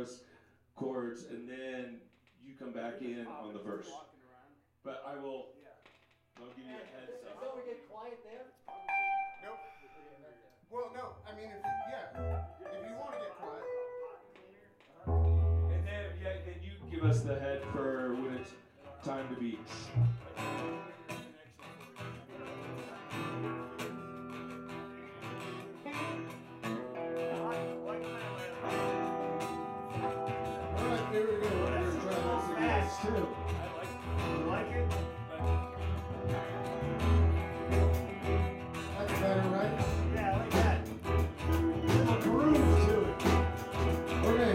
chorus chords, and then you come back in on the verse. But I'll give you a heads up. Don't we get quiet there? Nope. Well, no. I mean, if you want to get quiet. And then you give us the head for when it's time to be. All right, there we go. We're going to try this again. Too. You like it? That's better, right? Yeah, I like that. A groove to it. Okay.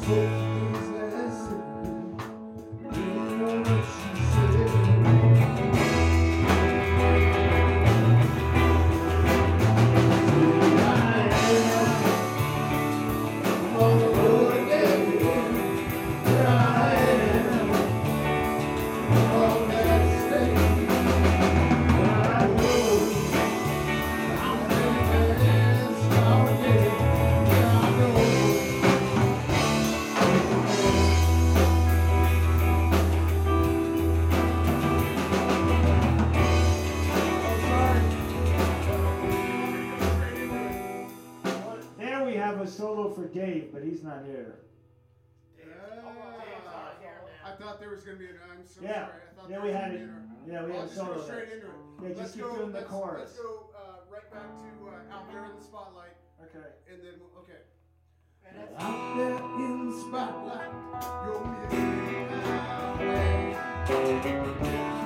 There we have a solo for Dave, but he's not here. I thought there was going to be an. I'm so Yeah. sorry. I thought Yeah, there we was had gonna it. be an. Yeah, we I'll had a just go solo. straight into it. Yeah, Let's just keep go, doing the let's chorus. go right back to Out There in the Spotlight. Okay. And then, okay. And that's Out there in the spotlight, you're missing highway.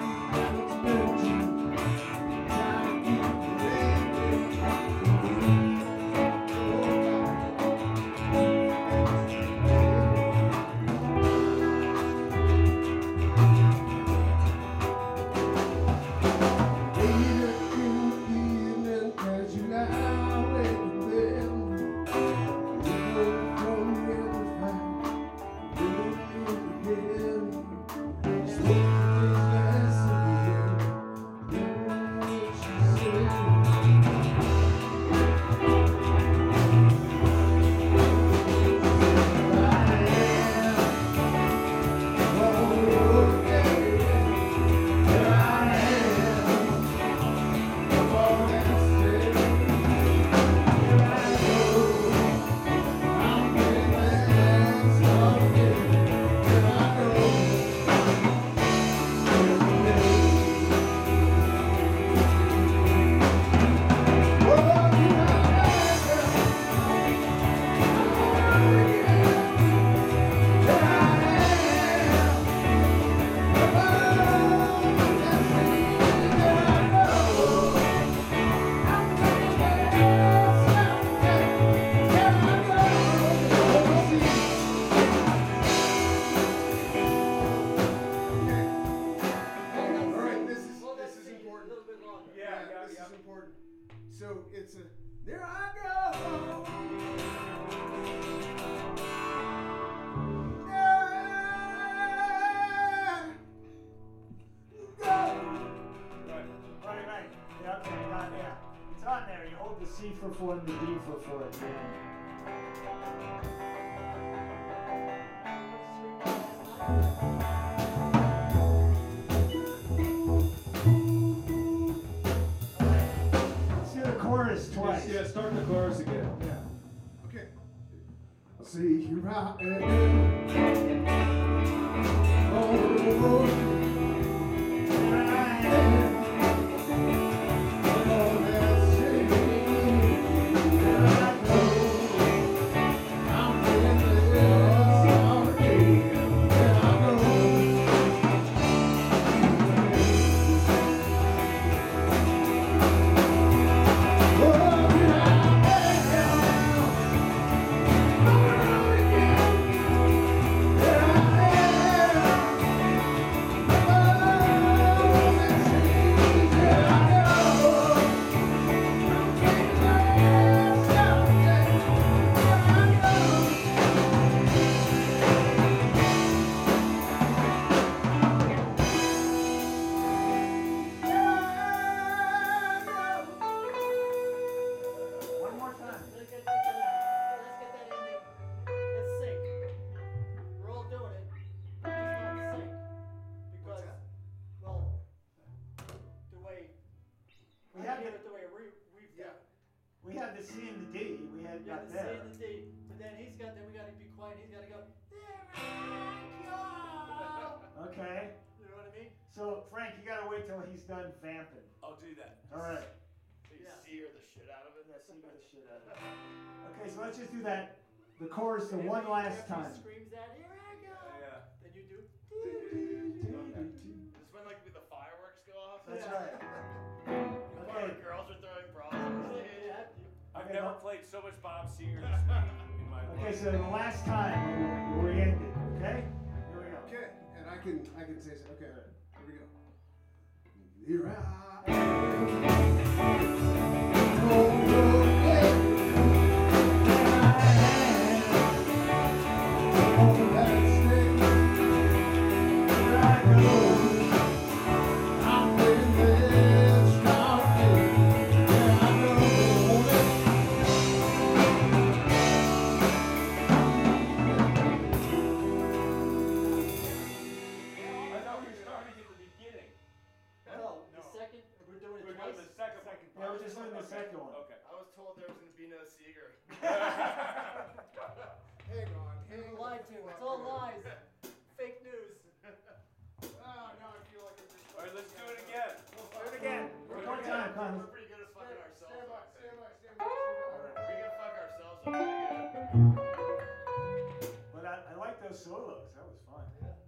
So it's a, there I go. Right. Yeah, okay, yeah. It's on there. You hold the C for 4 and the D for 4 at the end. Let's do the chorus twice. Yeah, start the chorus again. Yeah. Okay. I'll see here I am. Oh, We had the C and the D. We had got the there. C and the D. But then we got to be quiet. He's got to go, there I go. Okay. You know what I mean? So, Frank, you got to wait till he's done vamping. I'll do that. All right. So you sear the shit out of it? Yeah, sear the shit out of it. Okay, so let's just do that, the chorus the one last time. He screams that, here I go. Yeah. Then you do. This when like the fireworks go off. That's Yeah. right. Or the girls are throwing bras on the stage. Yeah. I've never played so much Bob Seger this week in my Okay, so the last time we ended, okay? Here we go. Okay, and I can say so. Okay, here we go. Here I solos, that was fun.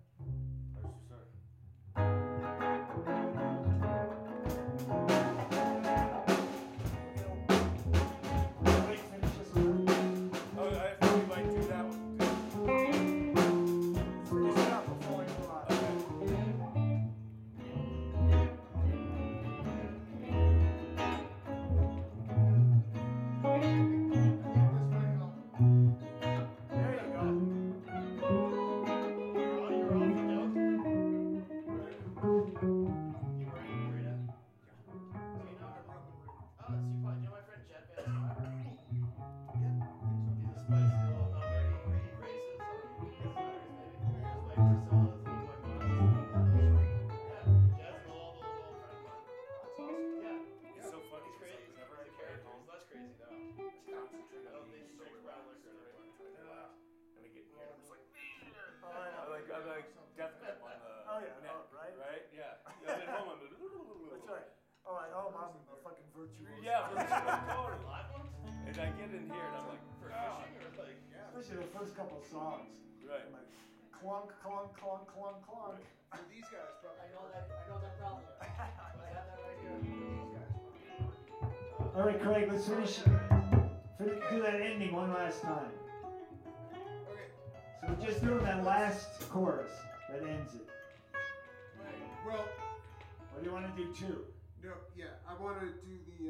The first couple songs, right? I'm like clunk, clunk, clunk, clunk, clunk. For these guys, probably. I know that problem. I have that right here. These guys. All right, Craig, let's finish. Do that ending one last time. Okay. So we're just doing that last chorus that ends it. Well. What do you want to do too? No, yeah, I want to do the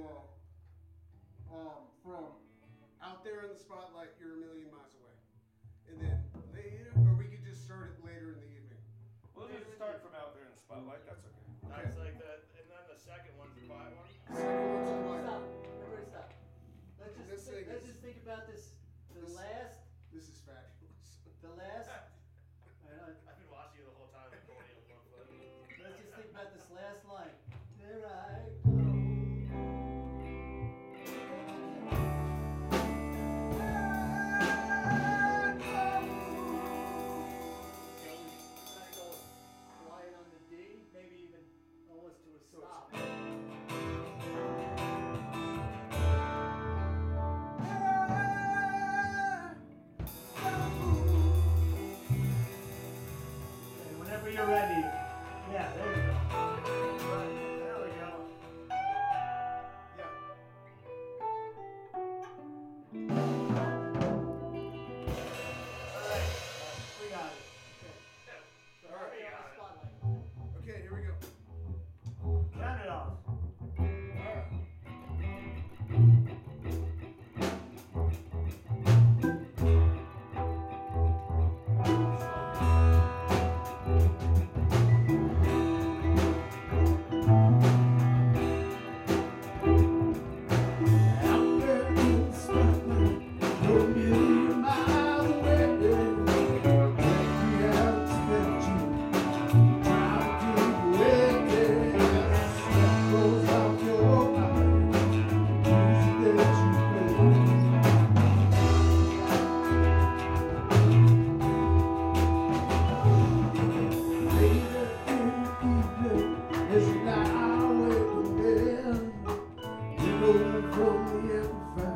from out there in the spotlight, you're a million miles away. And then later, or we could just start it later in the evening. We'll just start from out there in the spotlight. That's okay. That's like that, and then the second one's the quiet one. The second one's the quiet. Stop. Everybody stop. Let's This thing just is- think about this. This is fabulous. The last. I've been watching you the whole time. Like, going in with 1 foot. Let's just think about this last line. There I go. You're ready. Yeah, there you go. Right, there we go. Yeah. All right, we got it. All right. Okay, here we go. Count it off. From the